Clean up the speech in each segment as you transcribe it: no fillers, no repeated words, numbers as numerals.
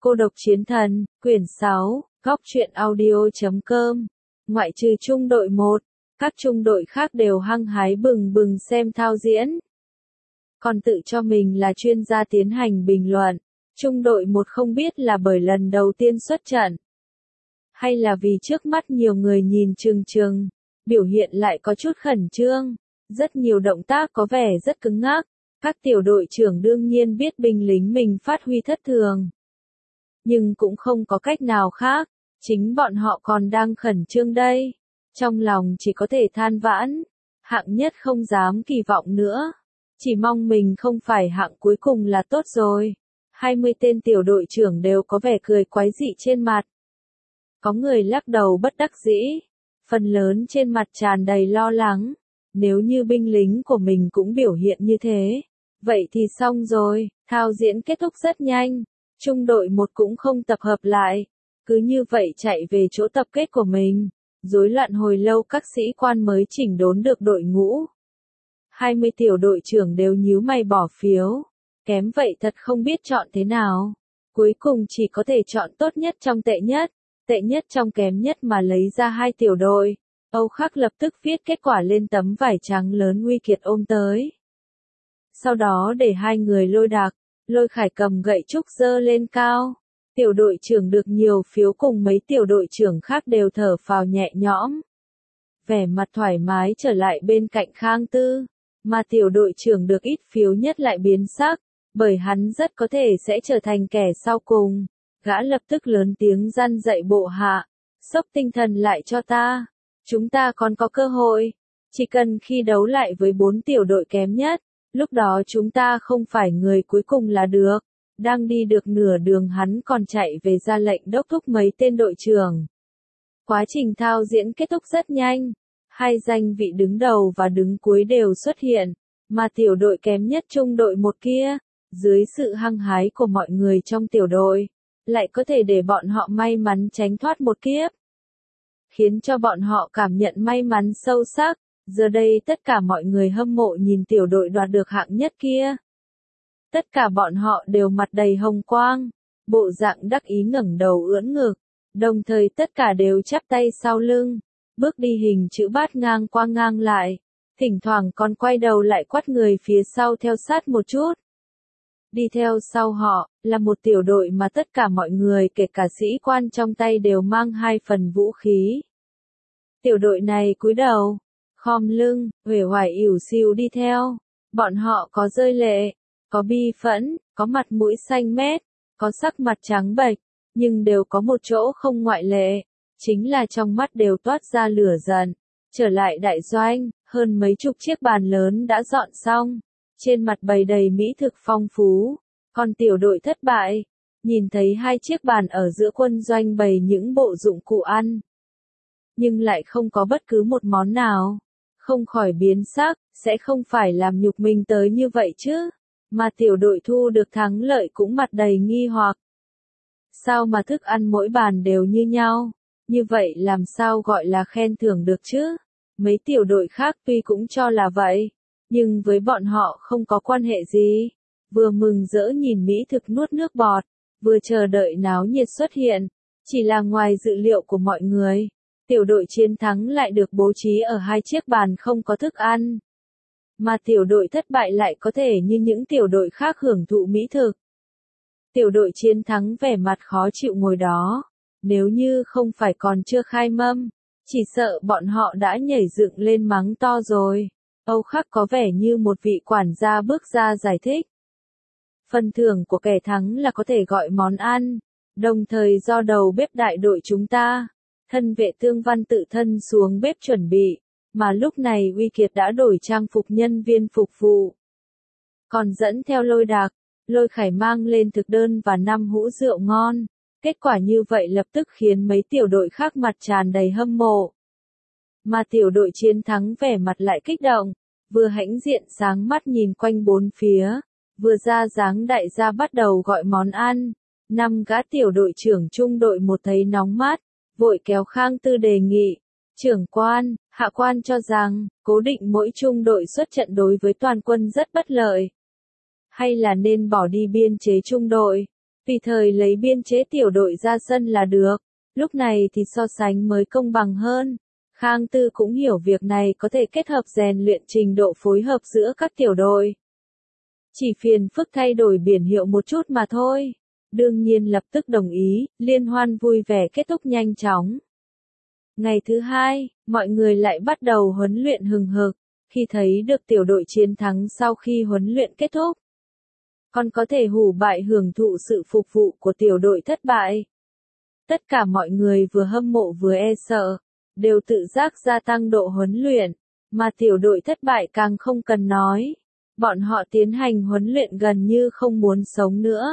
Cô độc chiến thần, quyển 6, góc truyện audio.com. Ngoại trừ trung đội 1, các trung đội khác đều hăng hái bừng bừng xem thao diễn. Còn tự cho mình là chuyên gia tiến hành bình luận. Trung đội 1 không biết là bởi lần đầu tiên xuất trận, hay là vì trước mắt nhiều người nhìn chừng chừng, biểu hiện lại có chút khẩn trương, rất nhiều động tác có vẻ rất cứng ngắc. Các tiểu đội trưởng đương nhiên biết binh lính mình phát huy thất thường, nhưng cũng không có cách nào khác, chính bọn họ còn đang khẩn trương đây. Trong lòng chỉ có thể than vãn, hạng nhất không dám kỳ vọng nữa, chỉ mong mình không phải hạng cuối cùng là tốt rồi. 20 tên tiểu đội trưởng đều có vẻ cười quái dị trên mặt. Có người lắc đầu bất đắc dĩ, phần lớn trên mặt tràn đầy lo lắng. Nếu như binh lính của mình cũng biểu hiện như thế, vậy thì xong rồi. Thao diễn kết thúc rất nhanh, trung đội 1 cũng không tập hợp lại, cứ như vậy chạy về chỗ tập kết của mình. Rối loạn hồi lâu các sĩ quan mới chỉnh đốn được đội ngũ. 20 tiểu đội trưởng đều nhíu mày bỏ phiếu, kém vậy thật không biết chọn thế nào. Cuối cùng chỉ có thể chọn tốt nhất trong tệ nhất trong kém nhất mà lấy ra 2 tiểu đội. Âu Khắc lập tức viết kết quả lên tấm vải trắng lớn Uy Kiệt ôm tới. Sau đó để 2 người Lôi Đạc, Lôi Khải cầm gậy trúc giơ lên cao. Tiểu đội trưởng được nhiều phiếu cùng mấy tiểu đội trưởng khác đều thở phào nhẹ nhõm. Vẻ mặt thoải mái trở lại bên cạnh Khang Tư, mà tiểu đội trưởng được ít phiếu nhất lại biến sắc, bởi hắn rất có thể sẽ trở thành kẻ sau cùng. Gã lập tức lớn tiếng răn dạy bộ hạ, xốc tinh thần lại cho ta. Chúng ta còn có cơ hội, chỉ cần khi đấu lại với 4 tiểu đội kém nhất, lúc đó chúng ta không phải người cuối cùng là được. Đang đi được nửa đường hắn còn chạy về ra lệnh đốc thúc mấy tên đội trưởng. Quá trình thao diễn kết thúc rất nhanh, 2 danh vị đứng đầu và đứng cuối đều xuất hiện, mà tiểu đội kém nhất trung đội 1 kia, dưới sự hăng hái của mọi người trong tiểu đội, lại có thể để bọn họ may mắn tránh thoát một kiếp, khiến cho bọn họ cảm nhận may mắn sâu sắc. Giờ đây tất cả mọi người hâm mộ nhìn tiểu đội đoạt được hạng nhất kia. Tất cả bọn họ đều mặt đầy hồng quang, bộ dạng đắc ý ngẩng đầu ưỡn ngực, đồng thời tất cả đều chắp tay sau lưng, bước đi hình chữ bát ngang qua ngang lại, thỉnh thoảng còn quay đầu lại quát người phía sau theo sát một chút. Đi theo sau họ, là một tiểu đội mà tất cả mọi người kể cả sĩ quan trong tay đều mang 2 phần vũ khí. Tiểu đội này cúi đầu, khom lưng, uể oải ỉu xìu đi theo. Bọn họ có rơi lệ, có bi phẫn, có mặt mũi xanh mét, có sắc mặt trắng bệch, nhưng đều có một chỗ không ngoại lệ, chính là trong mắt đều toát ra lửa giận. Trở lại đại doanh, hơn mấy chục chiếc bàn lớn đã dọn xong, trên mặt bày đầy mỹ thực phong phú. Còn tiểu đội thất bại, nhìn thấy 2 chiếc bàn ở giữa quân doanh bày những bộ dụng cụ ăn, nhưng lại không có bất cứ một món nào, không khỏi biến sắc, sẽ không phải làm nhục mình tới như vậy chứ. Mà tiểu đội thu được thắng lợi cũng mặt đầy nghi hoặc. Sao mà thức ăn mỗi bàn đều như nhau, như vậy làm sao gọi là khen thưởng được chứ? Mấy tiểu đội khác tuy cũng cho là vậy, nhưng với bọn họ không có quan hệ gì. Vừa mừng rỡ nhìn mỹ thực nuốt nước bọt, vừa chờ đợi náo nhiệt xuất hiện. Chỉ là ngoài dự liệu của mọi người, tiểu đội chiến thắng lại được bố trí ở 2 chiếc bàn không có thức ăn, mà tiểu đội thất bại lại có thể như những tiểu đội khác hưởng thụ mỹ thực. Tiểu đội chiến thắng vẻ mặt khó chịu ngồi đó, nếu như không phải còn chưa khai mâm, chỉ sợ bọn họ đã nhảy dựng lên mắng to rồi. Âu Khắc có vẻ như một vị quản gia bước ra giải thích. Phần thưởng của kẻ thắng là có thể gọi món ăn, đồng thời do đầu bếp đại đội chúng ta, thân vệ Tương Văn tự thân xuống bếp chuẩn bị. Mà lúc này Uy Kiệt đã đổi trang phục nhân viên phục vụ, còn dẫn theo Lôi Đạc, Lôi Khải mang lên thực đơn và 5 hũ rượu ngon. Kết quả như vậy lập tức khiến mấy tiểu đội khác mặt tràn đầy hâm mộ. Mà tiểu đội chiến thắng vẻ mặt lại kích động, vừa hãnh diện sáng mắt nhìn quanh bốn phía, vừa ra dáng đại gia bắt đầu gọi món ăn. 5 gã tiểu đội trưởng trung đội 1 thấy nóng mắt, vội kéo Khang Tư đề nghị. Trưởng quan, hạ quan cho rằng, cố định mỗi trung đội xuất trận đối với toàn quân rất bất lợi. Hay là nên bỏ đi biên chế trung đội, Tùy thời lấy biên chế tiểu đội ra sân là được. Lúc này thì so sánh mới công bằng hơn. Khang Tư cũng hiểu việc này có thể kết hợp rèn luyện trình độ phối hợp giữa các tiểu đội. Chỉ phiền phức thay đổi biển hiệu một chút mà thôi. Đương nhiên lập tức đồng ý, liên hoan vui vẻ kết thúc nhanh chóng. Ngày thứ hai, mọi người lại bắt đầu huấn luyện hừng hực. Khi thấy được tiểu đội chiến thắng sau khi huấn luyện kết thúc, còn có thể hủ bại hưởng thụ sự phục vụ của tiểu đội thất bại. Tất cả mọi người vừa hâm mộ vừa e sợ, đều tự giác gia tăng độ huấn luyện, mà tiểu đội thất bại càng không cần nói. Bọn họ tiến hành huấn luyện gần như không muốn sống nữa.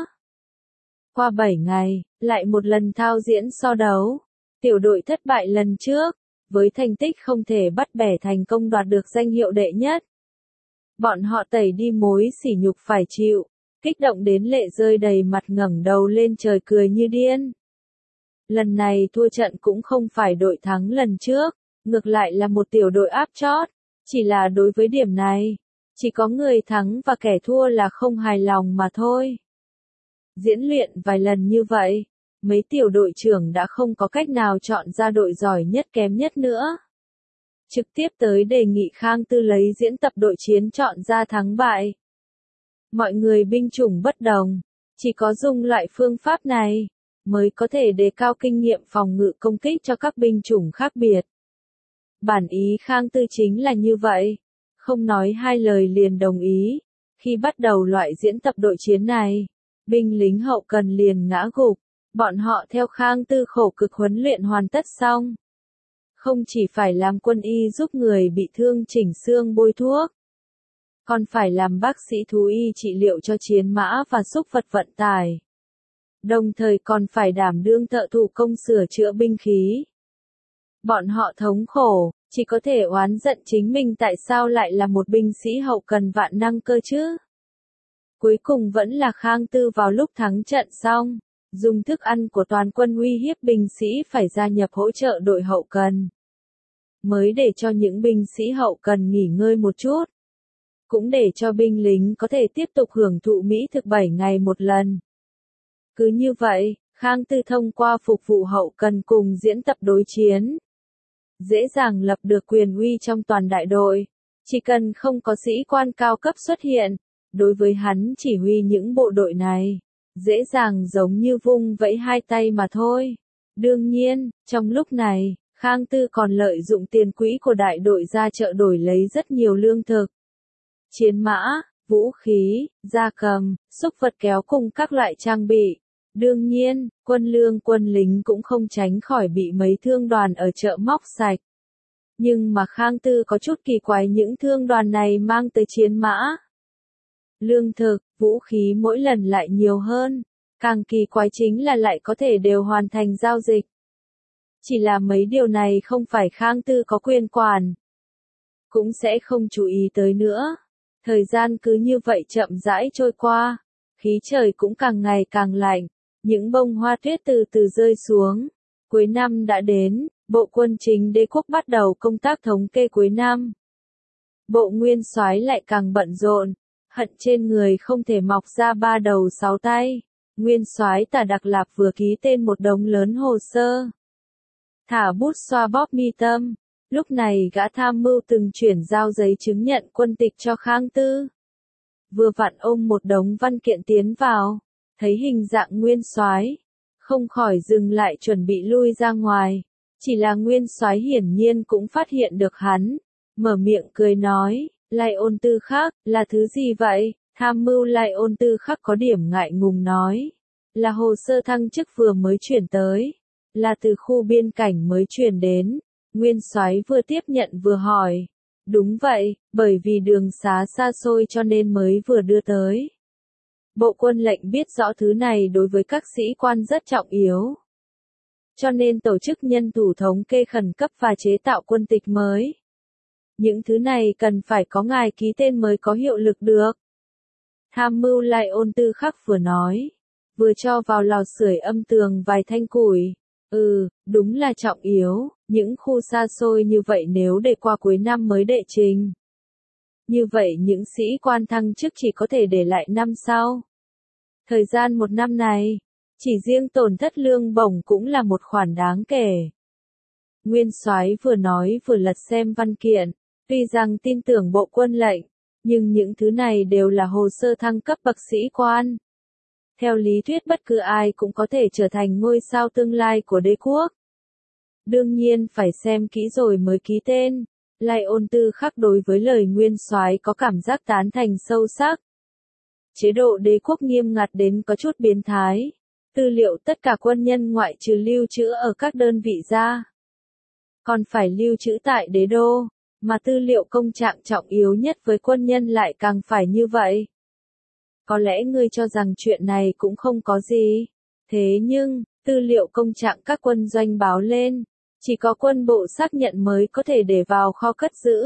Qua 7 ngày, lại một lần thao diễn so đấu. Tiểu đội thất bại lần trước, với thành tích không thể bắt bẻ thành công đoạt được danh hiệu đệ nhất. Bọn họ tẩy đi mối sỉ nhục phải chịu, kích động đến lệ rơi đầy mặt ngẩng đầu lên trời cười như điên. Lần này thua trận cũng không phải đội thắng lần trước, ngược lại là một tiểu đội áp chót, chỉ là đối với điểm này, chỉ có người thắng và kẻ thua là không hài lòng mà thôi. Diễn luyện vài lần như vậy, mấy tiểu đội trưởng đã không có cách nào chọn ra đội giỏi nhất kém nhất nữa. Trực tiếp tới đề nghị Khang Tư lấy diễn tập đội chiến chọn ra thắng bại. Mọi người binh chủng bất đồng, chỉ có dùng loại phương pháp này, mới có thể đề cao kinh nghiệm phòng ngự công kích cho các binh chủng khác biệt. Bản ý Khang Tư chính là như vậy, không nói hai lời liền đồng ý. Khi bắt đầu loại diễn tập đội chiến này, binh lính hậu cần liền ngã gục, bọn họ theo Khang Tư khổ cực huấn luyện hoàn tất xong. Không chỉ phải làm quân y giúp người bị thương chỉnh xương bôi thuốc, còn phải làm bác sĩ thú y trị liệu cho chiến mã và súc vật vận tải. Đồng thời còn phải đảm đương thợ thủ công sửa chữa binh khí. Bọn họ thống khổ, chỉ có thể oán giận chính mình tại sao lại là một binh sĩ hậu cần vạn năng cơ chứ. Cuối cùng vẫn là Khang Tư vào lúc thắng trận xong, dùng thức ăn của toàn quân uy hiếp binh sĩ phải gia nhập hỗ trợ đội hậu cần. Mới để cho những binh sĩ hậu cần nghỉ ngơi một chút. Cũng để cho binh lính có thể tiếp tục hưởng thụ mỹ thực 7 ngày một lần. Cứ như vậy, Khang Tư thông qua phục vụ hậu cần cùng diễn tập đối chiến, dễ dàng lập được quyền uy trong toàn đại đội. Chỉ cần không có sĩ quan cao cấp xuất hiện, đối với hắn chỉ huy những bộ đội này, dễ dàng giống như vung vẫy hai tay mà thôi. Đương nhiên, trong lúc này, Khang Tư còn lợi dụng tiền quỹ của đại đội ra chợ đổi lấy rất nhiều lương thực, chiến mã, vũ khí, gia cầm, súc vật kéo cùng các loại trang bị. Đương nhiên, quân lương quân lính cũng không tránh khỏi bị mấy thương đoàn ở chợ móc sạch. Nhưng mà Khang Tư có chút kỳ quái những thương đoàn này mang tới chiến mã, lương thực, vũ khí mỗi lần lại nhiều hơn. Càng kỳ quái chính là lại có thể đều hoàn thành giao dịch. Chỉ là mấy điều này không phải Khang Tư có quyền quản, cũng sẽ không chú ý tới nữa. Thời gian cứ như vậy chậm rãi trôi qua, khí trời cũng càng ngày càng lạnh, những bông hoa tuyết từ từ rơi xuống. Cuối năm đã đến, Bộ Quân chính Đế quốc bắt đầu công tác thống kê cuối năm. Bộ Nguyên Soái lại càng bận rộn, hận trên người không thể mọc ra ba đầu sáu tay. Nguyên Soái Tả Đặc Lạp vừa ký tên một đống lớn hồ sơ, thả bút xoa bóp mi tâm. Lúc này gã tham mưu từng chuyển giao giấy chứng nhận quân tịch cho Khang Tư. Vừa vặn ôm một đống văn kiện tiến vào, thấy hình dạng Nguyên Soái, không khỏi dừng lại chuẩn bị lui ra ngoài. Chỉ là Nguyên Soái hiển nhiên cũng phát hiện được hắn, mở miệng cười nói, Lai Ôn Tư Khắc, là thứ gì vậy? Tham mưu Lai Ôn Tư Khắc có điểm ngại ngùng nói, là hồ sơ thăng chức vừa mới chuyển tới, là từ khu biên cảnh mới chuyển đến. Nguyên Soái vừa tiếp nhận vừa hỏi, đúng vậy, bởi vì đường xá xa xôi cho nên mới vừa đưa tới. Bộ quân lệnh biết rõ thứ này đối với các sĩ quan rất trọng yếu, cho nên tổ chức nhân thủ thống kê khẩn cấp và chế tạo quân tịch mới. Những thứ này cần phải có ngài ký tên mới có hiệu lực được. Tham mưu Lai Ôn Tư Khắc vừa nói, vừa cho vào lò sưởi âm tường vài thanh củi. Đúng là trọng yếu, những khu xa xôi như vậy nếu để qua cuối năm mới đệ trình. Như vậy những sĩ quan thăng chức chỉ có thể để lại năm sau. Thời gian 1 năm này, chỉ riêng tổn thất lương bổng cũng là một khoản đáng kể. Nguyên soái vừa nói vừa lật xem văn kiện, tuy rằng tin tưởng bộ quân lệnh, nhưng những thứ này đều là hồ sơ thăng cấp bậc sĩ quan. Theo lý thuyết bất cứ ai cũng có thể trở thành ngôi sao tương lai của đế quốc. Đương nhiên phải xem kỹ rồi mới ký tên. Lai Ôn Tư Khắc đối với lời nguyên soái có cảm giác tán thành sâu sắc. Chế độ đế quốc nghiêm ngặt đến có chút biến thái. Tư liệu tất cả quân nhân ngoại trừ lưu trữ ở các đơn vị ra, còn phải lưu trữ tại đế đô, mà tư liệu công trạng trọng yếu nhất với quân nhân lại càng phải như vậy. Có lẽ ngươi cho rằng chuyện này cũng không có gì. Thế nhưng, tư liệu công trạng các quân doanh báo lên, chỉ có quân bộ xác nhận mới có thể để vào kho cất giữ.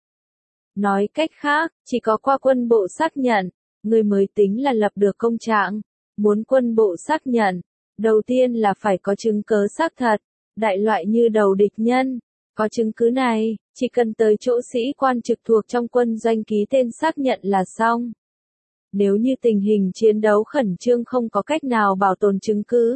Nói cách khác, chỉ có qua quân bộ xác nhận, người mới tính là lập được công trạng. Muốn quân bộ xác nhận, đầu tiên là phải có chứng cứ xác thật, đại loại như đầu địch nhân. Có chứng cứ này, chỉ cần tới chỗ sĩ quan trực thuộc trong quân doanh ký tên xác nhận là xong. Nếu như tình hình chiến đấu khẩn trương không có cách nào bảo tồn chứng cứ,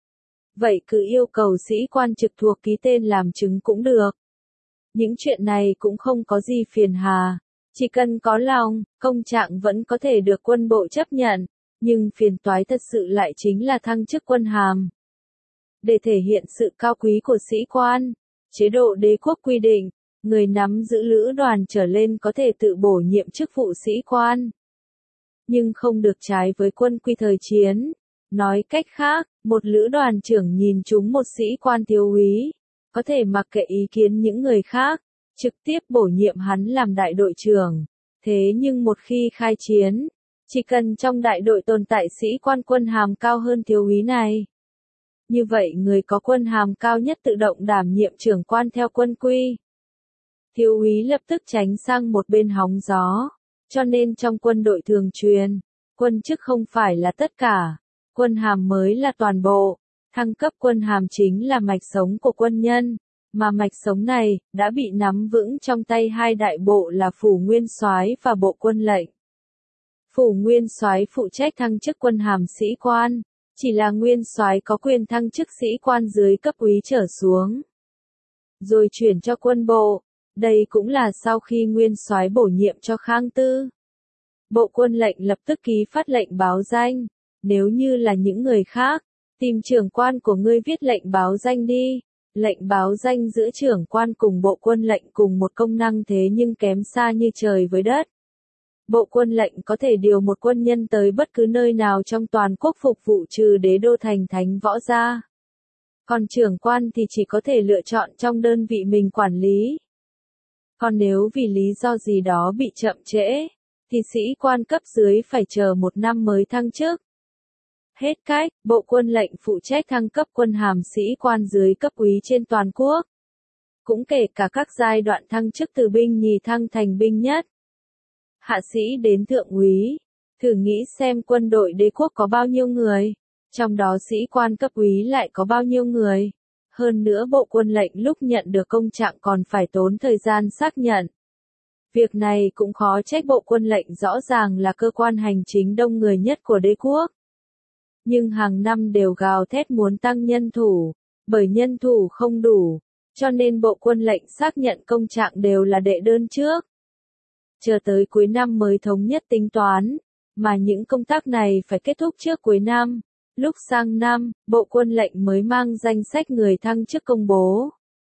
vậy cứ yêu cầu sĩ quan trực thuộc ký tên làm chứng cũng được. Những chuyện này cũng không có gì phiền hà, chỉ cần có lòng, công trạng vẫn có thể được quân bộ chấp nhận, nhưng phiền toái thật sự lại chính là thăng chức quân hàm. Để thể hiện sự cao quý của sĩ quan, chế độ đế quốc quy định, người nắm giữ lữ đoàn trở lên có thể tự bổ nhiệm chức vụ sĩ quan, nhưng không được trái với quân quy thời chiến. Nói cách khác, một lữ đoàn trưởng nhìn trúng một sĩ quan thiếu úy, có thể mặc kệ ý kiến những người khác, trực tiếp bổ nhiệm hắn làm đại đội trưởng. Thế nhưng một khi khai chiến, chỉ cần trong đại đội tồn tại sĩ quan quân hàm cao hơn thiếu úy này, như vậy người có quân hàm cao nhất tự động đảm nhiệm trưởng quan theo quân quy. Thiếu úy lập tức tránh sang một bên hóng gió, cho nên trong quân đội thường truyền, quân chức không phải là tất cả, quân hàm mới là toàn bộ. Thăng cấp quân hàm chính là mạch sống của quân nhân, mà mạch sống này đã bị nắm vững trong tay hai đại bộ là Phủ Nguyên Soái và Bộ Quân lệnh. Phủ Nguyên Soái phụ trách thăng chức quân hàm sĩ quan, chỉ là Nguyên Soái có quyền thăng chức sĩ quan dưới cấp úy trở xuống, rồi chuyển cho quân bộ. Đây cũng là sau khi Nguyên Soái bổ nhiệm cho Khang Tư. Bộ Quân lệnh lập tức ký phát lệnh báo danh. Nếu như là những người khác, tìm trưởng quan của ngươi viết lệnh báo danh đi. Lệnh báo danh giữa trưởng quan cùng Bộ Quân lệnh cùng một công năng thế nhưng kém xa như trời với đất. Bộ Quân lệnh có thể điều một quân nhân tới bất cứ nơi nào trong toàn quốc phục vụ trừ đế đô thành thánh võ gia. Còn trưởng quan thì chỉ có thể lựa chọn trong đơn vị mình quản lý. Còn nếu vì lý do gì đó bị chậm trễ, thì sĩ quan cấp dưới phải chờ 1 năm mới thăng chức. Hết cách, Bộ Quân lệnh phụ trách thăng cấp quân hàm sĩ quan dưới cấp úy trên toàn quốc. Cũng kể cả các giai đoạn thăng chức từ binh nhì thăng thành binh nhất, hạ sĩ đến thượng úy. Thử nghĩ xem quân đội đế quốc có bao nhiêu người, trong đó sĩ quan cấp úy lại có bao nhiêu người. Hơn nữa Bộ Quân lệnh lúc nhận được công trạng còn phải tốn thời gian xác nhận. Việc này cũng khó trách Bộ Quân lệnh rõ ràng là cơ quan hành chính đông người nhất của đế quốc. Nhưng hàng năm đều gào thét muốn tăng nhân thủ, bởi nhân thủ không đủ, cho nên Bộ Quân lệnh xác nhận công trạng đều là đệ đơn trước. Chờ tới cuối năm mới thống nhất tính toán, mà những công tác này phải kết thúc trước cuối năm. Lúc sang năm, Bộ Quân lệnh mới mang danh sách người thăng chức công bố.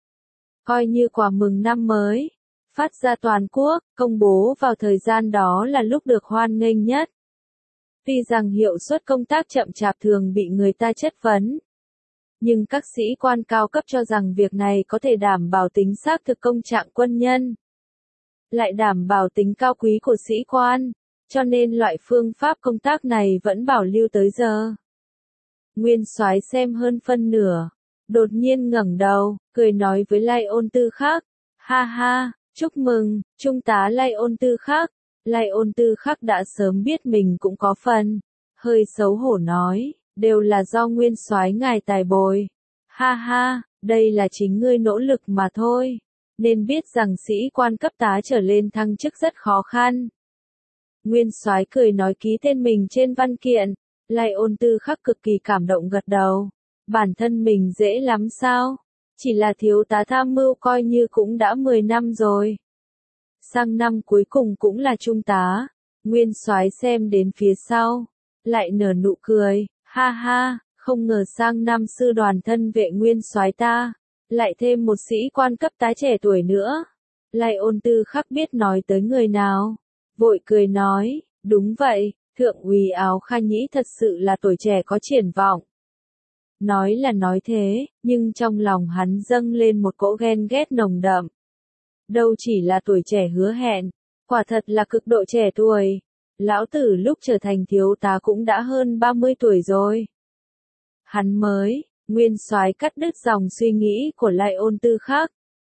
Coi như quà mừng năm mới, phát ra toàn quốc, công bố vào thời gian đó là lúc được hoan nghênh nhất. Tuy rằng hiệu suất công tác chậm chạp thường bị người ta chất vấn, nhưng các sĩ quan cao cấp cho rằng việc này có thể đảm bảo tính xác thực công trạng quân nhân, lại đảm bảo tính cao quý của sĩ quan, cho nên loại phương pháp công tác này vẫn bảo lưu tới giờ. Nguyên Soái xem hơn phân nửa, đột nhiên ngẩng đầu, cười nói với Lai Ôn Tư Khắc, ha ha, chúc mừng, Trung tá Lai Ôn Tư Khắc. Lai Ôn Tư Khắc đã sớm biết mình cũng có phần, hơi xấu hổ nói, đều là do Nguyên Soái ngài tài bồi. Ha ha, đây là chính ngươi nỗ lực mà thôi, nên biết rằng sĩ quan cấp tá trở lên thăng chức rất khó khăn. Nguyên Soái cười nói ký tên mình trên văn kiện, Lai Ôn Tư Khắc cực kỳ cảm động gật đầu. Bản thân mình dễ lắm sao? Chỉ là thiếu tá tham mưu coi như cũng đã 10 năm rồi. Sang năm cuối cùng cũng là trung tá. Nguyên soái xem đến phía sau, lại nở nụ cười, ha ha, không ngờ sang năm sư đoàn thân vệ nguyên soái ta, lại thêm một sĩ quan cấp tá trẻ tuổi nữa. Lai Ôn Tư Khắc biết nói tới người nào, vội cười nói, đúng vậy, thượng úy Áo Kha Nhĩ thật sự là tuổi trẻ có triển vọng. Nói là nói thế, nhưng trong lòng hắn dâng lên một cỗ ghen ghét nồng đậm. Đâu chỉ là tuổi trẻ hứa hẹn, quả thật là cực độ trẻ tuổi. Lão tử lúc trở thành thiếu tá cũng đã hơn 30 tuổi rồi. Hắn mới, nguyên soái cắt đứt dòng suy nghĩ của Lai Ôn Tư Khắc.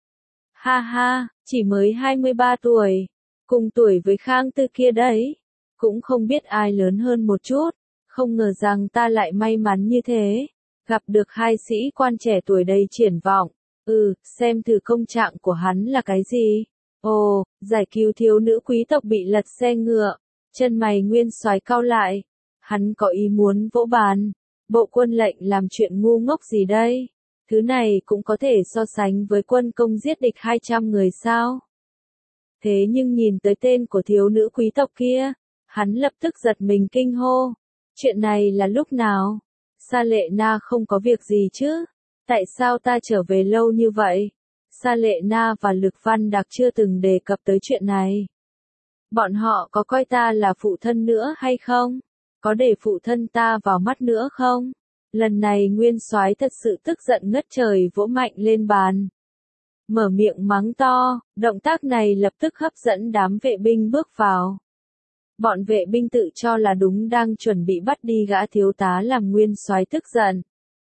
Ha ha, chỉ mới 23 tuổi, cùng tuổi với Khang Tư kia đấy. Cũng không biết ai lớn hơn một chút, không ngờ rằng ta lại may mắn như thế. Gặp được hai sĩ quan trẻ tuổi đầy triển vọng. Xem thử công trạng của hắn là cái gì. Ồ, giải cứu thiếu nữ quý tộc bị lật xe ngựa. Chân mày nguyên soái cau lại. Hắn có ý muốn vỗ bàn. Bộ quân lệnh làm chuyện ngu ngốc gì đây? Thứ này cũng có thể so sánh với quân công giết địch 200 người sao? Thế nhưng nhìn tới tên của thiếu nữ quý tộc kia, hắn lập tức giật mình kinh hô. Chuyện này là lúc nào? Sa Lệ Na không có việc gì chứ? Tại sao ta trở về lâu như vậy? Sa Lệ Na và Lực Văn Đạc chưa từng đề cập tới chuyện này. Bọn họ có coi ta là phụ thân nữa hay không? Có để phụ thân ta vào mắt nữa không? Lần này nguyên soái thật sự tức giận ngất trời vỗ mạnh lên bàn. Mở miệng mắng to, động tác này lập tức hấp dẫn đám vệ binh bước vào. Bọn vệ binh tự cho là đúng đang chuẩn bị bắt đi gã thiếu tá làm nguyên soái tức giận.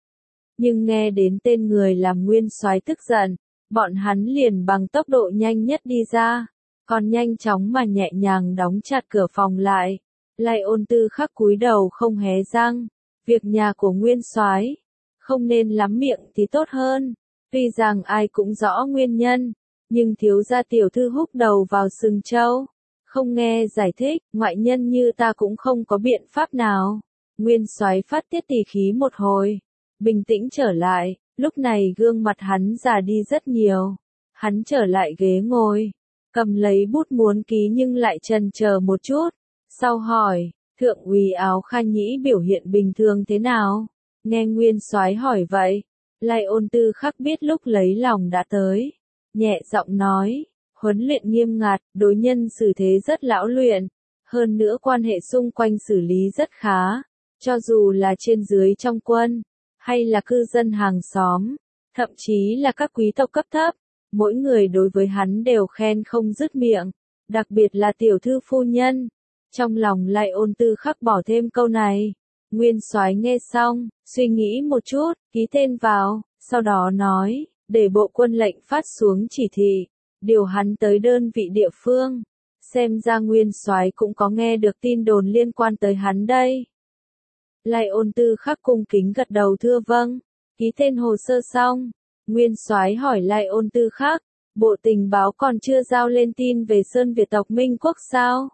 Nhưng nghe đến tên người làm nguyên soái tức giận, bọn hắn liền bằng tốc độ nhanh nhất đi ra, còn nhanh chóng mà nhẹ nhàng đóng chặt cửa phòng lại. Lai Ôn Tư Khắc cúi đầu không hé răng, việc nhà của nguyên soái không nên lắm miệng thì tốt hơn. Tuy rằng ai cũng rõ nguyên nhân, nhưng thiếu gia tiểu thư húc đầu vào sừng trâu. Không nghe giải thích, ngoại nhân như ta cũng không có biện pháp nào. Nguyên soái phát tiết tỉ khí một hồi, bình tĩnh trở lại, lúc này gương mặt hắn già đi rất nhiều. Hắn trở lại ghế ngồi, cầm lấy bút muốn ký nhưng lại chần chờ một chút, sau hỏi, thượng úy Áo Kha Nhĩ biểu hiện bình thường thế nào? Nghe nguyên soái hỏi vậy, Lai Ôn Tư Khắc biết lúc lấy lòng đã tới, nhẹ giọng nói, huấn luyện nghiêm ngặt, đối nhân xử thế rất lão luyện, hơn nữa quan hệ xung quanh xử lý rất khá, cho dù là trên dưới trong quân, hay là cư dân hàng xóm, thậm chí là các quý tộc cấp thấp, mỗi người đối với hắn đều khen không dứt miệng, đặc biệt là tiểu thư phu nhân. Trong lòng Lai Ôn Tư Khắc bỏ thêm câu này. Nguyên soái nghe xong, suy nghĩ một chút, ký tên vào, sau đó nói, để bộ quân lệnh phát xuống chỉ thị, điều hắn tới đơn vị địa phương. Xem ra nguyên soái cũng có nghe được tin đồn liên quan tới hắn đây. Lai Ôn Tư Khắc cung kính gật đầu thưa vâng, ký tên hồ sơ xong. Nguyên soái hỏi Lai Ôn Tư Khắc, bộ tình báo còn chưa giao lên tin về Sơn Việt tộc Minh Quốc sao?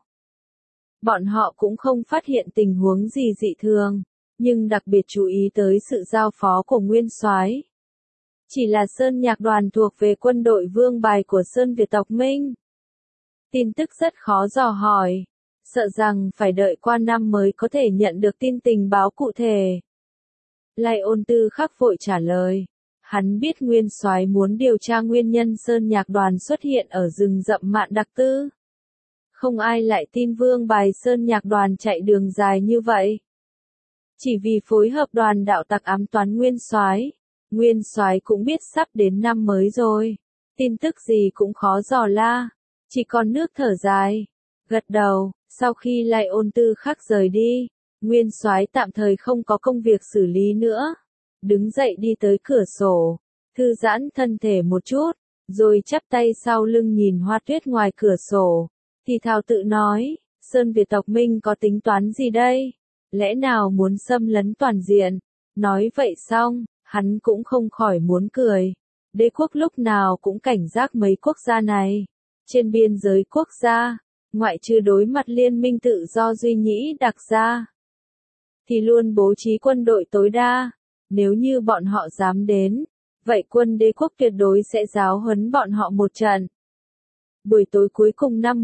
Bọn họ cũng không phát hiện tình huống gì dị thường, nhưng đặc biệt chú ý tới sự giao phó của nguyên soái. Chỉ là Sơn Nhạc đoàn thuộc về quân đội vương bài của Sơn Việt tộc Minh. Tin tức rất khó dò hỏi, sợ rằng phải đợi qua năm mới có thể nhận được tin tình báo cụ thể. Lai Ôn Tư Khắc vội trả lời, hắn biết nguyên soái muốn điều tra nguyên nhân Sơn Nhạc đoàn xuất hiện ở rừng rậm Mạn Đặc Tư. Không ai lại tin vương bài Sơn Nhạc đoàn chạy đường dài như vậy. Chỉ vì phối hợp đoàn đạo tặc ám toán nguyên soái. Nguyên soái cũng biết sắp đến năm mới rồi, tin tức gì cũng khó dò la, chỉ còn nước thở dài, gật đầu. Sau khi Lai Ôn Tư Khắc rời đi, nguyên soái tạm thời không có công việc xử lý nữa, đứng dậy đi tới cửa sổ, thư giãn thân thể một chút, rồi chắp tay sau lưng nhìn hoa tuyết ngoài cửa sổ, thì thào tự nói, Sơn Việt tộc Minh có tính toán gì đây? Lẽ nào muốn xâm lấn toàn diện? Nói vậy xong, hắn cũng không khỏi muốn cười. Đế quốc lúc nào cũng cảnh giác mấy quốc gia này. Trên biên giới quốc gia, ngoại trừ đối mặt liên minh tự do duy nhĩ đặc gia, thì luôn bố trí quân đội tối đa. Nếu như bọn họ dám đến, vậy quân đế quốc tuyệt đối sẽ giáo huấn bọn họ một trận. Buổi tối cuối cùng năm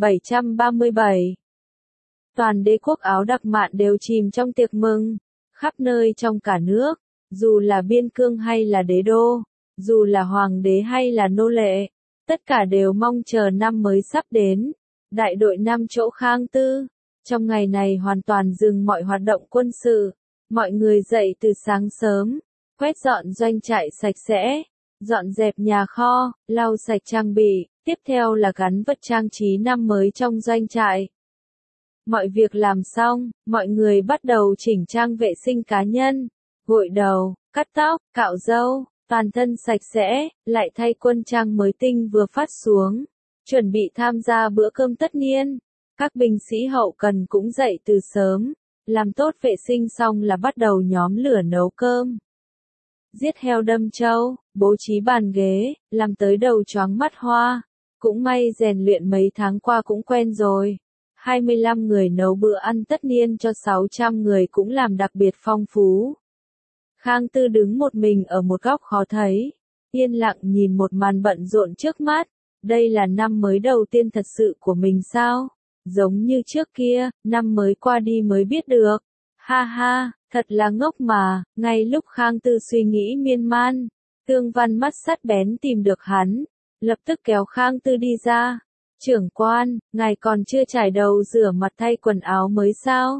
1737, toàn đế quốc Áo Đặc Mạn đều chìm trong tiệc mừng. Khắp nơi trong cả nước, dù là biên cương hay là đế đô, dù là hoàng đế hay là nô lệ, tất cả đều mong chờ năm mới sắp đến. Đại đội 5 chỗ Khang Tư, trong ngày này hoàn toàn dừng mọi hoạt động quân sự. Mọi người dậy từ sáng sớm, quét dọn doanh trại sạch sẽ, dọn dẹp nhà kho, lau sạch trang bị, tiếp theo là gắn vật trang trí năm mới trong doanh trại. Mọi việc làm xong, mọi người bắt đầu chỉnh trang vệ sinh cá nhân, gội đầu, cắt tóc, cạo râu, toàn thân sạch sẽ, lại thay quân trang mới tinh vừa phát xuống, chuẩn bị tham gia bữa cơm tất niên. Các binh sĩ hậu cần cũng dậy từ sớm, làm tốt vệ sinh xong là bắt đầu nhóm lửa nấu cơm. Giết heo đâm trâu, bố trí bàn ghế, làm tới đầu choáng mắt hoa. Cũng may rèn luyện mấy tháng qua cũng quen rồi. 25 người nấu bữa ăn tất niên cho 600 người cũng làm đặc biệt phong phú. Khang Tư đứng một mình ở một góc khó thấy, yên lặng nhìn một màn bận rộn trước mắt. Đây là năm mới đầu tiên thật sự của mình sao? Giống như trước kia, năm mới qua đi mới biết được. Ha ha, thật là ngốc mà. Ngay lúc Khang Tư suy nghĩ miên man, Tương Văn mắt sắc bén tìm được hắn, lập tức kéo Khang Tư đi ra. Trưởng quan, ngài còn chưa chải đầu rửa mặt thay quần áo mới sao?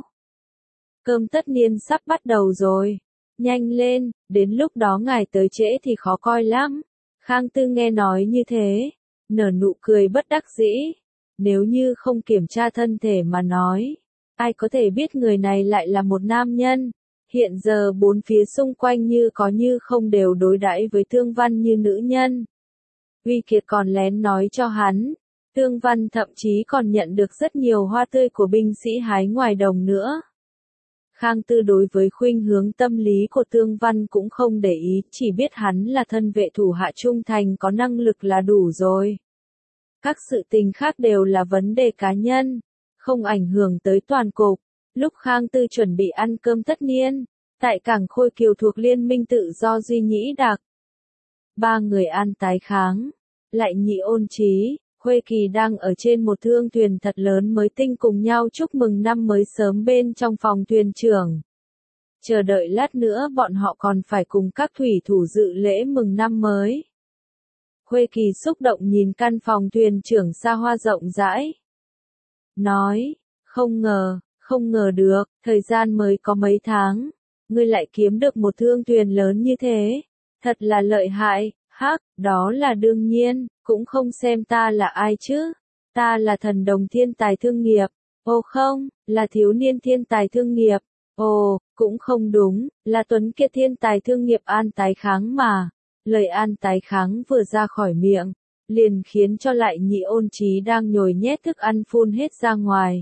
Cơm tất niên sắp bắt đầu rồi. Nhanh lên, đến lúc đó ngài tới trễ thì khó coi lắm. Khang Tư nghe nói như thế, nở nụ cười bất đắc dĩ. Nếu như không kiểm tra thân thể mà nói, ai có thể biết người này lại là một nam nhân. Hiện giờ bốn phía xung quanh như có như không đều đối đãi với Tương Văn như nữ nhân. Uy Kiệt còn lén nói cho hắn, Tương Văn thậm chí còn nhận được rất nhiều hoa tươi của binh sĩ hái ngoài đồng nữa. Khang Tư đối với khuynh hướng tâm lý của Tương Văn cũng không để ý, chỉ biết hắn là thân vệ thủ hạ trung thành có năng lực là đủ rồi. Các sự tình khác đều là vấn đề cá nhân, không ảnh hưởng tới toàn cục. Lúc Khang Tư chuẩn bị ăn cơm tất niên, tại cảng Khôi Kiều thuộc Liên minh Tự do Duy Nhĩ Đặc, ba người An Tái Kháng, lại Nhị Ôn Chí, Khuê Kỳ đang ở trên một thương thuyền thật lớn mới tinh cùng nhau chúc mừng năm mới sớm bên trong phòng thuyền trưởng. Chờ đợi lát nữa bọn họ còn phải cùng các thủy thủ dự lễ mừng năm mới. Khuê Kỳ xúc động nhìn căn phòng thuyền trưởng xa hoa rộng rãi. Nói, không ngờ được, thời gian mới có mấy tháng, ngươi lại kiếm được một thương thuyền lớn như thế. Thật là lợi hại, hắc, đó là đương nhiên, cũng không xem ta là ai chứ. Ta là thần đồng thiên tài thương nghiệp. Ồ không, là thiếu niên thiên tài thương nghiệp. Ồ, cũng không đúng, là Tuấn Kiệt thiên tài thương nghiệp An Tái Kháng mà. Lời An Tái Kháng vừa ra khỏi miệng, liền khiến cho lại Nhị Ôn Chí đang nhồi nhét thức ăn phun hết ra ngoài.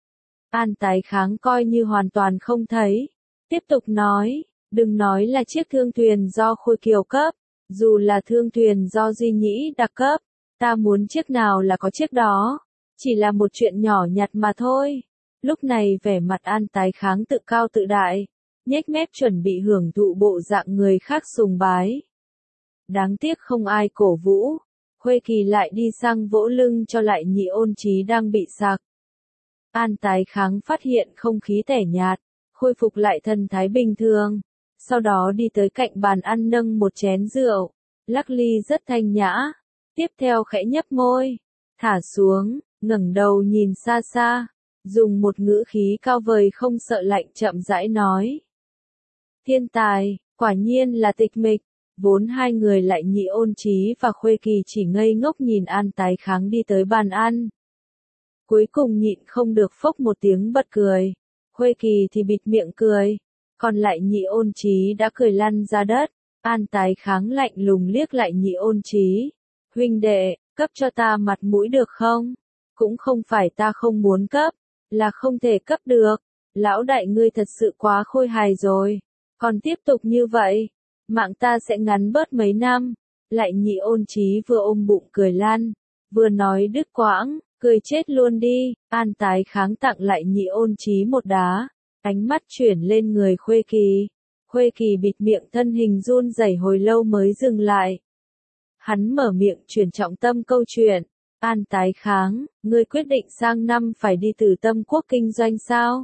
An Tái Kháng coi như hoàn toàn không thấy. Tiếp tục nói, đừng nói là chiếc thương thuyền do Khôi Kiều cấp, dù là thương thuyền do Duy Nhĩ Đặc cấp, ta muốn chiếc nào là có chiếc đó. Chỉ là một chuyện nhỏ nhặt mà thôi. Lúc này vẻ mặt An Tái Kháng tự cao tự đại, nhếch mép chuẩn bị hưởng thụ bộ dạng người khác sùng bái. Đáng tiếc không ai cổ vũ. Khuê Kỳ lại đi sang vỗ lưng cho lại Nhị Ôn Chí đang bị sặc. An Tái Kháng phát hiện không khí tẻ nhạt, khôi phục lại thần thái bình thường. Sau đó đi tới cạnh bàn ăn nâng một chén rượu, lắc ly rất thanh nhã. Tiếp theo khẽ nhấp môi, thả xuống, ngẩng đầu nhìn xa xa, dùng một ngữ khí cao vời không sợ lạnh chậm rãi nói. Thiên tài, quả nhiên là tịch mịch. Vốn hai người lại Nhị Ôn Chí và Khuê Kỳ chỉ ngây ngốc nhìn An Tái Kháng đi tới bàn ăn. Cuối cùng nhịn không được phốc một tiếng bật cười. Khuê Kỳ thì bịt miệng cười, còn lại Nhị Ôn Chí đã cười lăn ra đất. An Tái Kháng lạnh lùng liếc lại Nhị Ôn Chí. Huynh đệ, cấp cho ta mặt mũi được không? Cũng không phải ta không muốn cấp, là không thể cấp được. Lão đại ngươi thật sự quá khôi hài rồi. Còn tiếp tục như vậy, mạng ta sẽ ngắn bớt mấy năm. Lại Nhị Ôn Chí vừa ôm bụng cười lan, vừa nói đứt quãng, cười chết luôn đi. An Tái Kháng tặng lại Nhị Ôn Chí một đá. Ánh mắt chuyển lên người Khuê Kỳ. Khuê Kỳ bịt miệng thân hình run rẩy hồi lâu mới dừng lại. Hắn mở miệng chuyển trọng tâm câu chuyện. An Tái Kháng, ngươi quyết định sang năm phải đi Từ Tâm Quốc kinh doanh sao?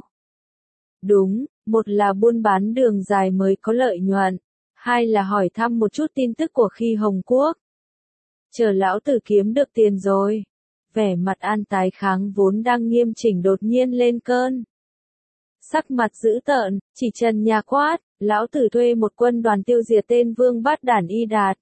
Đúng, một là buôn bán đường dài mới có lợi nhuận, hai là hỏi thăm một chút tin tức của khi Hồng Quốc. Chờ lão tử kiếm được tiền rồi. Vẻ mặt An Tái Kháng vốn đang nghiêm chỉnh đột nhiên lên cơn. Sắc mặt dữ tợn, chỉ trần nhà quát, lão tử thuê một quân đoàn tiêu diệt tên vương bát đản Y Đạt.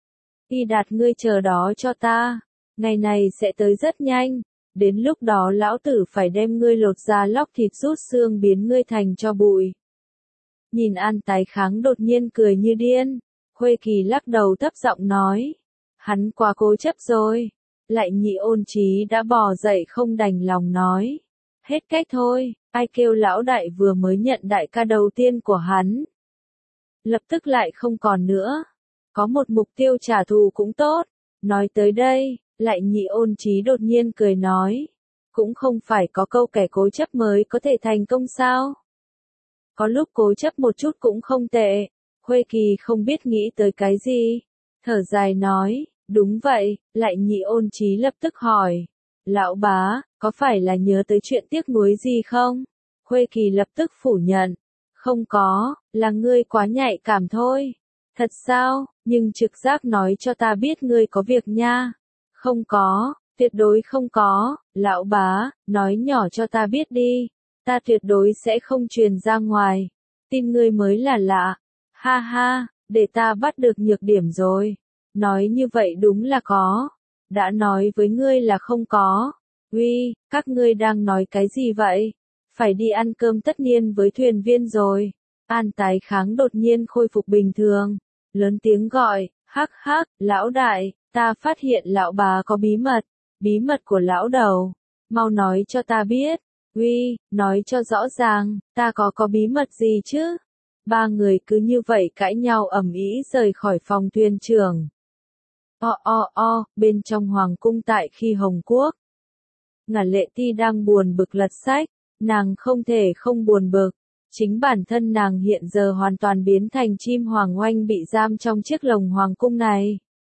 Y Đạt ngươi chờ đó cho ta, ngày này sẽ tới rất nhanh, đến lúc đó lão tử phải đem ngươi lột da lóc thịt rút xương biến ngươi thành cho bụi. Nhìn An Tái Kháng đột nhiên cười như điên, Khuê Kỳ lắc đầu thấp giọng nói, hắn quá cố chấp rồi. Lại Nhị Ôn Chí đã bò dậy không đành lòng nói, hết cách thôi, ai kêu lão đại vừa mới nhận đại ca đầu tiên của hắn. Lập tức lại không còn nữa, có một mục tiêu trả thù cũng tốt. Nói tới đây, Lại Nhị Ôn Chí đột nhiên cười nói, cũng không phải có câu kẻ cố chấp mới có thể thành công sao? Có lúc cố chấp một chút cũng không tệ. Khuê Kỳ không biết nghĩ tới cái gì, thở dài nói, đúng vậy. Lại Nhị Ôn Chí lập tức hỏi, lão bá, có phải là nhớ tới chuyện tiếc nuối gì không? Khuê Kỳ lập tức phủ nhận, không có, là ngươi quá nhạy cảm thôi. Thật sao, nhưng trực giác nói cho ta biết ngươi có việc nha. Không có, tuyệt đối không có, lão bá, nói nhỏ cho ta biết đi, ta tuyệt đối sẽ không truyền ra ngoài, tin ngươi mới là lạ. Ha ha, để ta bắt được nhược điểm rồi. Nói như vậy đúng là có. Đã nói với ngươi là không có. Uy, các ngươi đang nói cái gì vậy? Phải đi ăn cơm tất niên với thuyền viên rồi. An Tái Kháng đột nhiên khôi phục bình thường. Lớn tiếng gọi, hắc hắc, lão đại, ta phát hiện lão bá có bí mật của lão đầu. Mau nói cho ta biết. Uy, nói cho rõ ràng, ta có bí mật gì chứ? Ba người cứ như vậy cãi nhau ầm ĩ rời khỏi phòng thuyền trưởng. Bên trong hoàng cung tại khi Hồng Quốc. Ngả Lệ Ti đang buồn bực lật sách, nàng không thể không buồn bực. Chính bản thân nàng hiện giờ hoàn toàn biến thành chim hoàng oanh bị giam trong chiếc lồng hoàng cung này.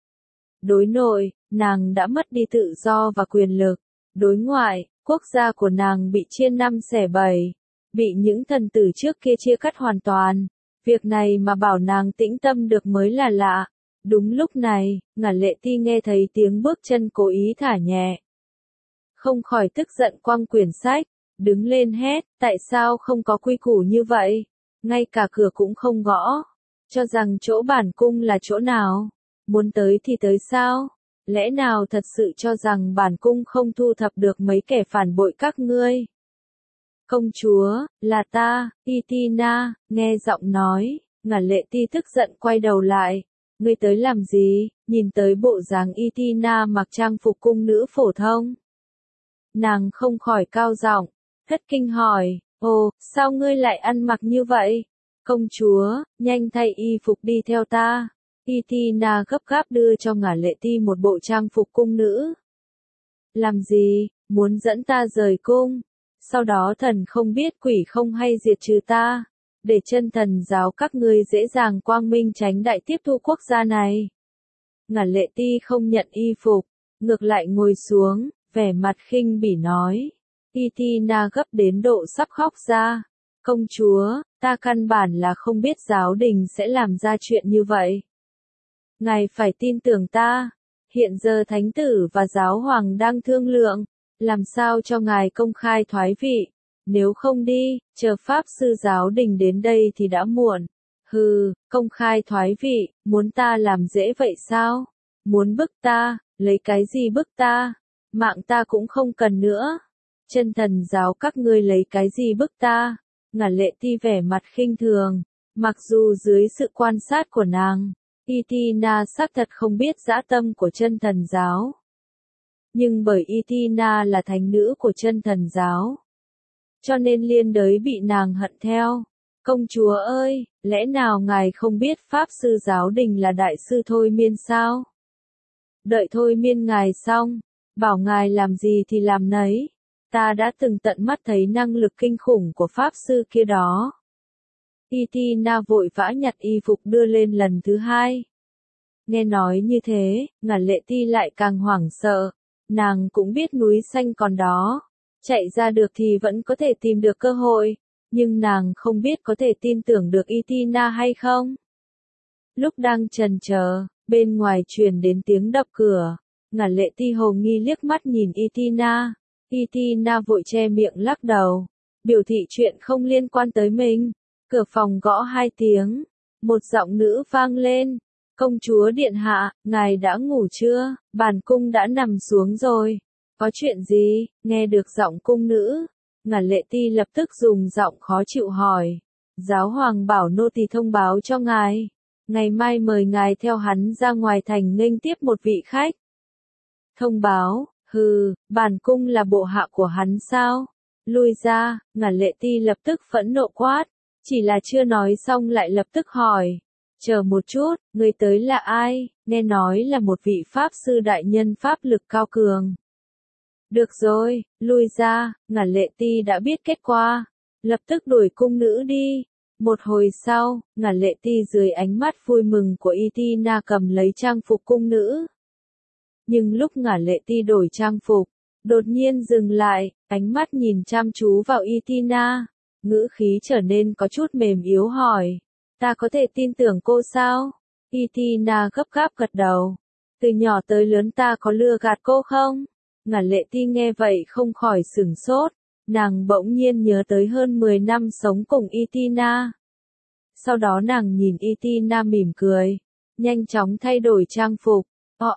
Đối nội, nàng đã mất đi tự do và quyền lực. Đối ngoại, quốc gia của nàng bị chia năm xẻ bảy, bị những thần tử trước kia chia cắt hoàn toàn. Việc này mà bảo nàng tĩnh tâm được mới là lạ. Đúng lúc này, Ngả Lệ Ti nghe thấy tiếng bước chân cố ý thả nhẹ. Không khỏi tức giận quăng quyển sách, đứng lên hét, tại sao không có quy củ như vậy? Ngay cả cửa cũng không gõ. Cho rằng chỗ bản cung là chỗ nào? Muốn tới thì tới sao? Lẽ nào thật sự cho rằng bản cung không thu thập được mấy kẻ phản bội các ngươi? Công chúa, là ta, Itina, nghe giọng nói, Ngả Lệ Ti tức giận quay đầu lại. Ngươi tới làm gì? Nhìn tới bộ dáng Itina mặc trang phục cung nữ phổ thông. Nàng không khỏi cao giọng, thất kinh hỏi, ồ, sao ngươi lại ăn mặc như vậy? Công chúa, nhanh thay y phục đi theo ta. Itina gấp gáp đưa cho Ngả Lệ Ti một bộ trang phục cung nữ. Làm gì, muốn dẫn ta rời cung? Sau đó thần không biết quỷ không hay diệt trừ ta, để chân thần giáo các ngươi dễ dàng quang minh tránh đại tiếp thu quốc gia này. Ngả Lệ Ti không nhận y phục, ngược lại ngồi xuống, vẻ mặt khinh bỉ nói. Itina gấp đến độ sắp khóc ra. Công chúa, ta căn bản là không biết giáo đình sẽ làm ra chuyện như vậy. Ngài phải tin tưởng ta. Hiện giờ thánh tử và giáo hoàng đang thương lượng, làm sao cho ngài công khai thoái vị. Nếu không đi, chờ pháp sư giáo đình đến đây thì đã muộn. Hừ, công khai thoái vị, muốn ta làm dễ vậy sao? Muốn bức ta, lấy cái gì bức ta? Mạng ta cũng không cần nữa. Chân thần giáo các ngươi lấy cái gì bức ta? Ngả Lệ Ti vẻ mặt khinh thường. Mặc dù dưới sự quan sát của nàng, Itina xác thật không biết dã tâm của chân thần giáo. Nhưng bởi Itina là thánh nữ của chân thần giáo, cho nên liên đới bị nàng hận theo. Công chúa ơi, lẽ nào ngài không biết pháp sư giáo đình là đại sư thôi miên sao? Đợi thôi miên ngài xong, bảo ngài làm gì thì làm nấy. Ta đã từng tận mắt thấy năng lực kinh khủng của pháp sư kia đó. Itina vội vã nhặt y phục đưa lên lần thứ hai. Nghe nói như thế, Ngả Lệ Ti lại càng hoảng sợ. Nàng cũng biết núi xanh còn đó. Chạy ra được thì vẫn có thể tìm được cơ hội. Nhưng nàng không biết có thể tin tưởng được Itina hay không. Lúc đang chần chờ, bên ngoài truyền đến tiếng đập cửa. Ngả Lệ Ti hồ nghi liếc mắt nhìn Itina. Itina vội che miệng lắc đầu. Biểu thị chuyện không liên quan tới mình. Cửa phòng gõ 2 tiếng. Một giọng nữ vang lên. Công chúa điện hạ, ngài đã ngủ chưa? Bản cung đã nằm xuống rồi. Có chuyện gì? Nghe được giọng cung nữ. Ngả Lệ Ti lập tức dùng giọng khó chịu hỏi. Giáo hoàng bảo nô tỳ thông báo cho ngài. Ngày mai mời ngài theo hắn ra ngoài thành nghênh tiếp một vị khách. Thông báo, hừ, bản cung là bộ hạ của hắn sao? Lui ra, Ngả Lệ Ti lập tức phẫn nộ quát. Chỉ là chưa nói xong lại lập tức hỏi. Chờ một chút, người tới là ai? Nghe nói là một vị pháp sư đại nhân pháp lực cao cường. Được rồi, lui ra, Ngả Lệ Ti đã biết kết quả. Lập tức đuổi cung nữ đi. Một hồi sau, Ngả Lệ Ti dưới ánh mắt vui mừng của Itina cầm lấy trang phục cung nữ. Nhưng lúc Ngả Lệ Ti đổi trang phục, đột nhiên dừng lại, ánh mắt nhìn chăm chú vào Itina. Ngữ khí trở nên có chút mềm yếu hỏi. Ta có thể tin tưởng cô sao? Itina gấp gáp gật đầu. Từ nhỏ tới lớn ta có lừa gạt cô không? Ngả Lệ Ti nghe vậy không khỏi sửng sốt. Nàng bỗng nhiên nhớ tới hơn 10 năm sống cùng Itina. Sau đó nàng nhìn Itina mỉm cười. Nhanh chóng thay đổi trang phục.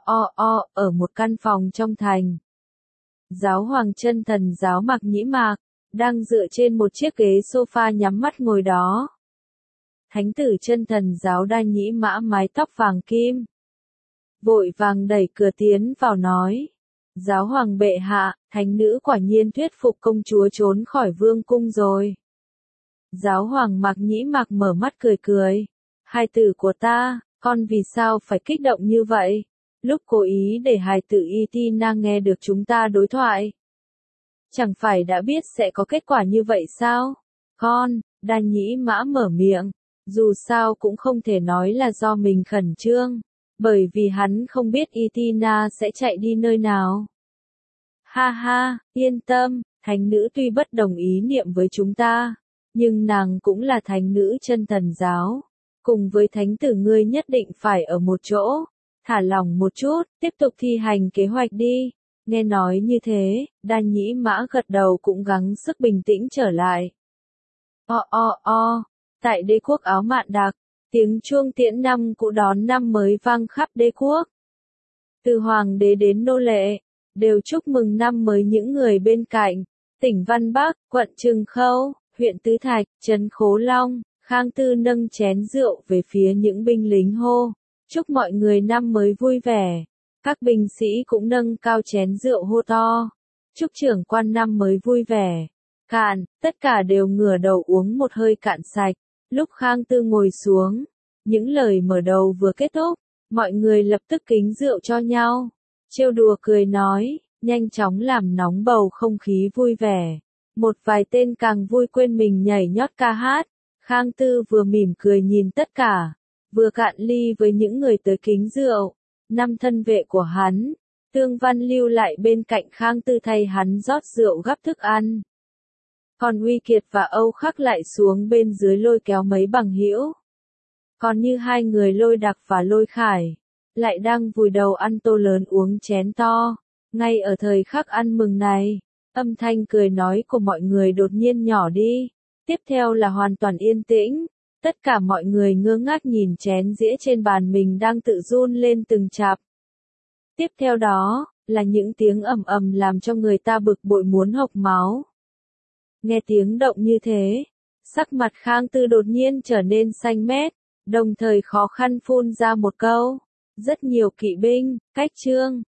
Ở một căn phòng trong thành. Giáo hoàng chân thần giáo Mạc Nhĩ Mạc, đang dựa trên một chiếc ghế sofa nhắm mắt ngồi đó. Thánh tử chân thần giáo Đa Nhĩ Mã mái tóc vàng kim. Vội vàng đẩy cửa tiến vào nói. Giáo hoàng bệ hạ, thánh nữ quả nhiên thuyết phục công chúa trốn khỏi vương cung rồi. Giáo hoàng Mạc Nhĩ Mạc mở mắt cười cười. Hài tử của ta, con vì sao phải kích động như vậy? Lúc cố ý để hài tử Itina nghe được chúng ta đối thoại. Chẳng phải đã biết sẽ có kết quả như vậy sao? Con, Đa Nhĩ Mã mở miệng. Dù sao cũng không thể nói là do mình khẩn trương. Bởi vì hắn không biết Itina sẽ chạy đi nơi nào. Ha ha, yên tâm, thánh nữ tuy bất đồng ý niệm với chúng ta. Nhưng nàng cũng là thánh nữ chân thần giáo. Cùng với thánh tử ngươi nhất định phải ở một chỗ. Thả lỏng một chút, tiếp tục thi hành kế hoạch đi. Nghe nói như thế, Đa Nhĩ Mã gật đầu cũng gắng sức bình tĩnh trở lại. Tại đế quốc Áo Mạn Đạc, tiếng chuông tiễn năm cũ đón năm mới vang khắp đế quốc. Từ hoàng đế đến nô lệ, đều chúc mừng năm mới những người bên cạnh. Tỉnh Văn Bắc, quận Trừng Khâu, huyện Tứ Thạch, trấn Khố Long, Khang Tư nâng chén rượu về phía những binh lính hô. Chúc mọi người năm mới vui vẻ. Các binh sĩ cũng nâng cao chén rượu hô to. Chúc trưởng quan năm mới vui vẻ. Cạn, tất cả đều ngửa đầu uống một hơi cạn sạch. Lúc Khang Tư ngồi xuống, những lời mở đầu vừa kết thúc, mọi người lập tức kính rượu cho nhau. Trêu đùa cười nói, nhanh chóng làm nóng bầu không khí vui vẻ. Một vài tên càng vui quên mình nhảy nhót ca hát. Khang Tư vừa mỉm cười nhìn tất cả, vừa cạn ly với những người tới kính rượu. 5 thân vệ của hắn, Tương Văn lưu lại bên cạnh Khang Tư thay hắn rót rượu gắp thức ăn. Còn Uy Kiệt và Âu Khắc lại xuống bên dưới lôi kéo mấy bằng hữu. Còn như hai người Lôi Đặc và Lôi Khải, lại đang vùi đầu ăn tô lớn uống chén to. Ngay ở thời khắc ăn mừng này, âm thanh cười nói của mọi người đột nhiên nhỏ đi. Tiếp theo là hoàn toàn yên tĩnh. Tất cả mọi người ngơ ngác nhìn chén dĩa trên bàn mình đang tự run lên từng chạp. Tiếp theo đó, là những tiếng ầm ầm làm cho người ta bực bội muốn hộc máu. Nghe tiếng động như thế, sắc mặt Khang Tư đột nhiên trở nên xanh mét, đồng thời khó khăn phun ra một câu. Rất nhiều kỵ binh, cách trương,